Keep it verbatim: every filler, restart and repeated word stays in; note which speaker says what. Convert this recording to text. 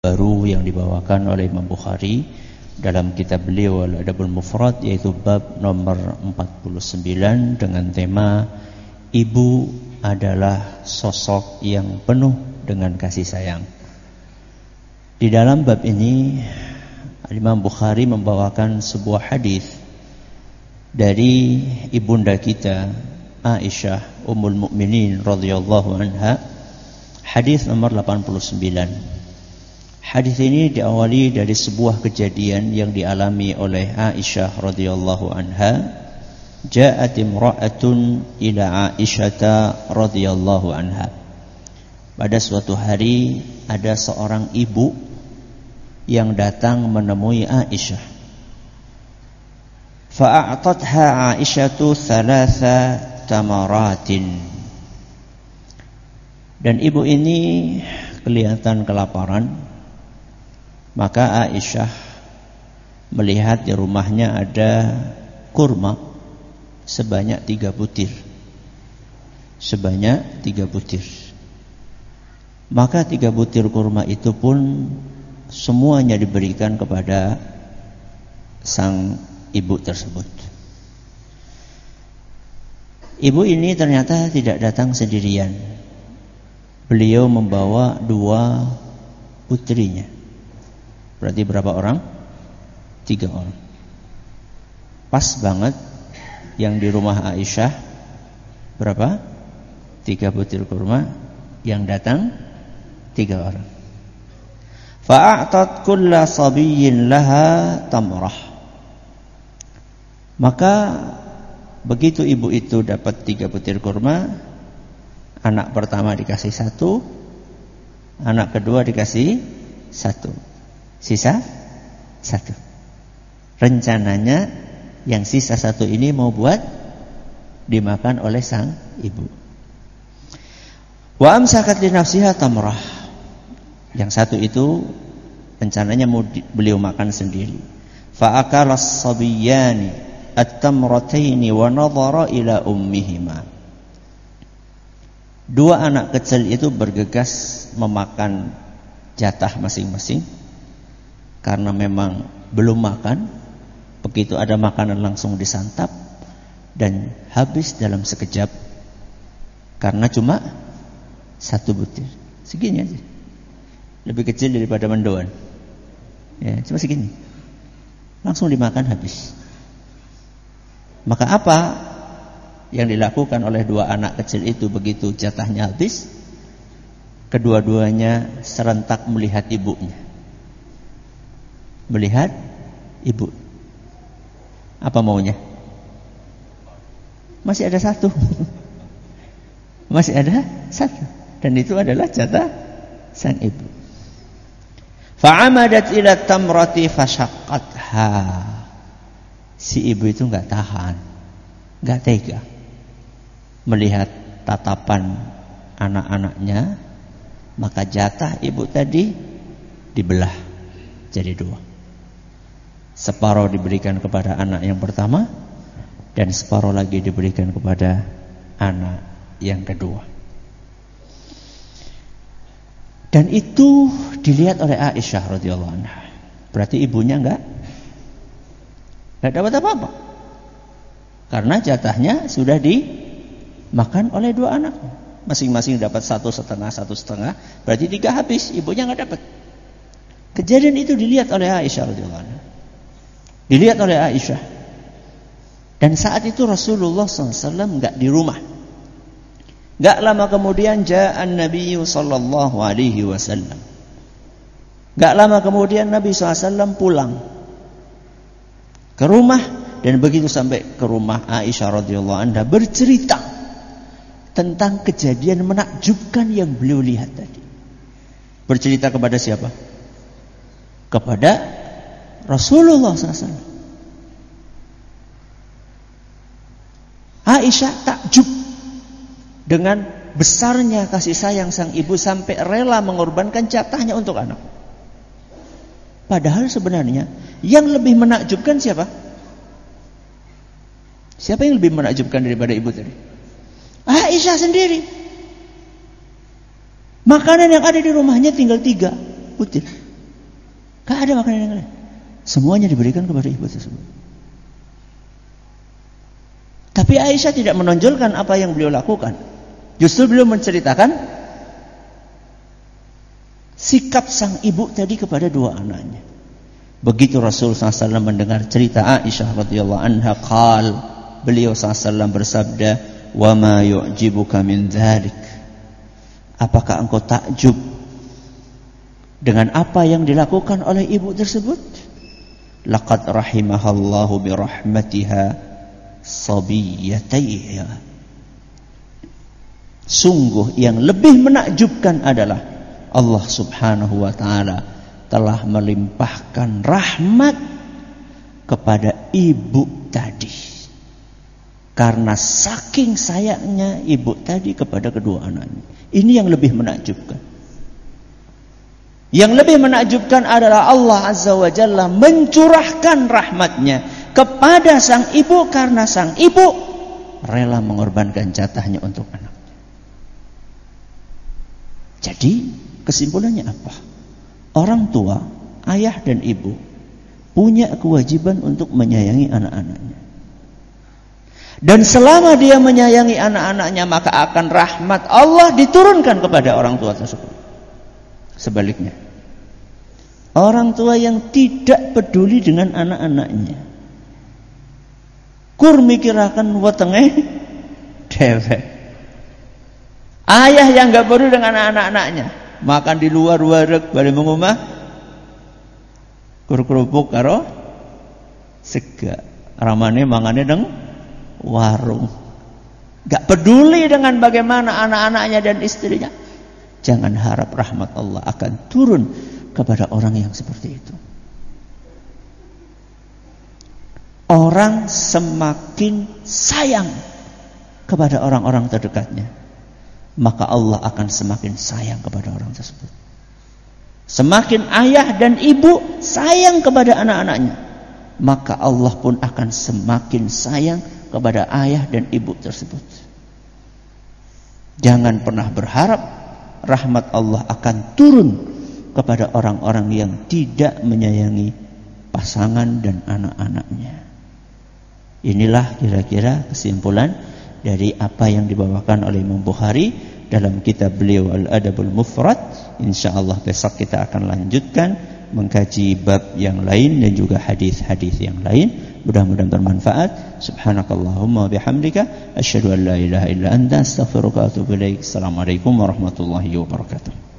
Speaker 1: baru yang dibawakan oleh Imam Bukhari dalam kitab beliau Al-Adabul Mufrad, yaitu bab nomor empat puluh sembilan dengan tema ibu adalah sosok yang penuh dengan kasih sayang. Di dalam bab ini Imam Bukhari membawakan sebuah hadis dari ibunda kita Aisyah Ummul Mukminin radhiyallahu anha, hadis nomor delapan puluh sembilan. Hadis ini diawali dari sebuah kejadian yang dialami oleh Aisyah radhiyallahu anha. Ja'at imra'atun ila Aisyah radhiyallahu anha. Pada suatu hari ada seorang ibu yang datang menemui Aisyah. Fa'a'tatha Aisyatu thalatha tamaratin. Dan ibu ini kelihatan kelaparan. Maka Aisyah melihat di rumahnya ada kurma sebanyak tiga butir. Sebanyak tiga butir. Maka tiga butir kurma itu pun semuanya diberikan kepada sang ibu tersebut. Ibu ini ternyata tidak datang sendirian. Beliau membawa dua putrinya. Berarti berapa orang? Tiga orang. Pas banget yang di rumah Aisyah berapa? Tiga butir kurma. Yang datang tiga orang. Fa'atat kulla sabiyyin laha tamrah. Maka begitu ibu itu dapat tiga butir kurma, anak pertama dikasih satu, anak kedua dikasih satu. Sisa satu. Rencananya yang sisa satu ini mau buat dimakan oleh sang ibu. Wa amsakat li nafsiha tamrah. Yang satu itu rencananya mau di, beliau makan sendiri. Fa akala as-sabiyyani at-tamrataini wa nadhara ila ummihima. Dua anak kecil itu bergegas memakan jatah masing-masing. Karena memang belum makan, begitu ada makanan langsung disantap dan habis dalam sekejap. Karena cuma satu butir, segini aja, lebih kecil daripada mendoan. Ya, cuma segini, langsung dimakan habis. Maka apa yang dilakukan oleh dua anak kecil itu begitu jatahnya habis? Kedua-duanya serentak melihat ibunya. Melihat ibu. Apa maunya? Masih ada satu. Masih ada satu. Dan itu adalah jatah sang ibu. Fa'amadat ila tamrati fashaqqatha. Si ibu itu enggak tahan, enggak tega melihat tatapan anak-anaknya, maka jatah ibu tadi dibelah jadi dua. Separuh diberikan kepada anak yang pertama dan separuh lagi diberikan kepada anak yang kedua. Dan itu dilihat oleh Aisyah radhiyallahu anha. Berarti ibunya enggak enggak dapat apa-apa. Karena jatahnya sudah dimakan oleh dua anak. Masing-masing dapat satu setengah, satu setengah. Berarti tiga habis, ibunya enggak dapat. Kejadian itu dilihat oleh Aisyah radhiyallahu anha. Dilihat oleh Aisyah. Dan saat itu Rasulullah shallallahu alaihi wasallam enggak di rumah. Enggak lama kemudian ja'an Nabi sallallahu alaihi wasallam. Enggak lama kemudian Nabi shallallahu alaihi wasallam pulang ke rumah, dan begitu sampai ke rumah Aisyah radhiyallahu anha bercerita tentang kejadian menakjubkan yang beliau lihat tadi. Bercerita kepada siapa? Kepada Rasulullah shallallahu alaihi wasallam. Aisyah takjub dengan besarnya kasih sayang sang ibu sampai rela mengorbankan jatahnya untuk anak. Padahal sebenarnya yang lebih menakjubkan siapa? Siapa yang lebih menakjubkan daripada ibu tadi? Aisyah sendiri. Makanan yang ada di rumahnya tinggal tiga butir. Gak ada makanan yang lain. Semuanya diberikan kepada ibu tersebut. Tapi Aisyah tidak menonjolkan apa yang beliau lakukan. Justru beliau menceritakan sikap sang ibu tadi kepada dua anaknya. Begitu Rasul sallallahu alaihi wasallam mendengar cerita Aisyah radhiyallahu anha, qal, beliau sallallahu alaihi wasallam bersabda, "Wa ma yu'jibuka min dzalik?" Apakah engkau takjub dengan apa yang dilakukan oleh ibu tersebut? Laqad rahimahallahu bi rahmatiha sabiyatayha. Sungguh yang lebih menakjubkan adalah Allah Subhanahu wa taala telah melimpahkan rahmat kepada ibu tadi. Karena saking sayangnya ibu tadi kepada kedua anaknya. Ini yang lebih menakjubkan. Yang lebih menakjubkan adalah Allah Azza wa Jalla mencurahkan rahmatnya kepada sang ibu karena sang ibu rela mengorbankan jatahnya untuk anaknya. Jadi kesimpulannya apa? Orang tua, ayah dan ibu punya kewajiban untuk menyayangi anak-anaknya. Dan selama dia menyayangi anak-anaknya, maka akan rahmat Allah diturunkan kepada orang tua tersebut. Sebaliknya, orang tua yang tidak peduli dengan anak-anaknya, kur mikirakan wetenge dhewek. Ayah yang enggak peduli dengan anak-anaknya, makan di luar wareg bali mengomah kur kerupuk karo sega. Ramane mangane nang warung. Enggak peduli dengan bagaimana anak-anaknya dan istrinya. Jangan harap rahmat Allah akan turun kepada orang yang seperti itu. Orang semakin sayang kepada orang-orang terdekatnya, maka Allah akan semakin sayang kepada orang tersebut. Semakin ayah dan ibu sayang kepada anak-anaknya, maka Allah pun akan semakin sayang kepada ayah dan ibu tersebut. Jangan pernah berharap rahmat Allah akan turun kepada orang-orang yang tidak menyayangi pasangan dan anak-anaknya. Inilah kira-kira kesimpulan dari apa yang dibawakan oleh Imam Bukhari dalam kitab beliau Al-Adabul Mufrad. Insyaallah besok kita akan lanjutkan mengkaji bab yang lain dan juga hadis-hadis yang lain. Mudah-mudahan bermanfaat. Subhanakallahumma bihamdika asyhadu an la ilaha illa anta astaghfiruka wa atubu ilaik. Assalamualaikum warahmatullahi wabarakatuh.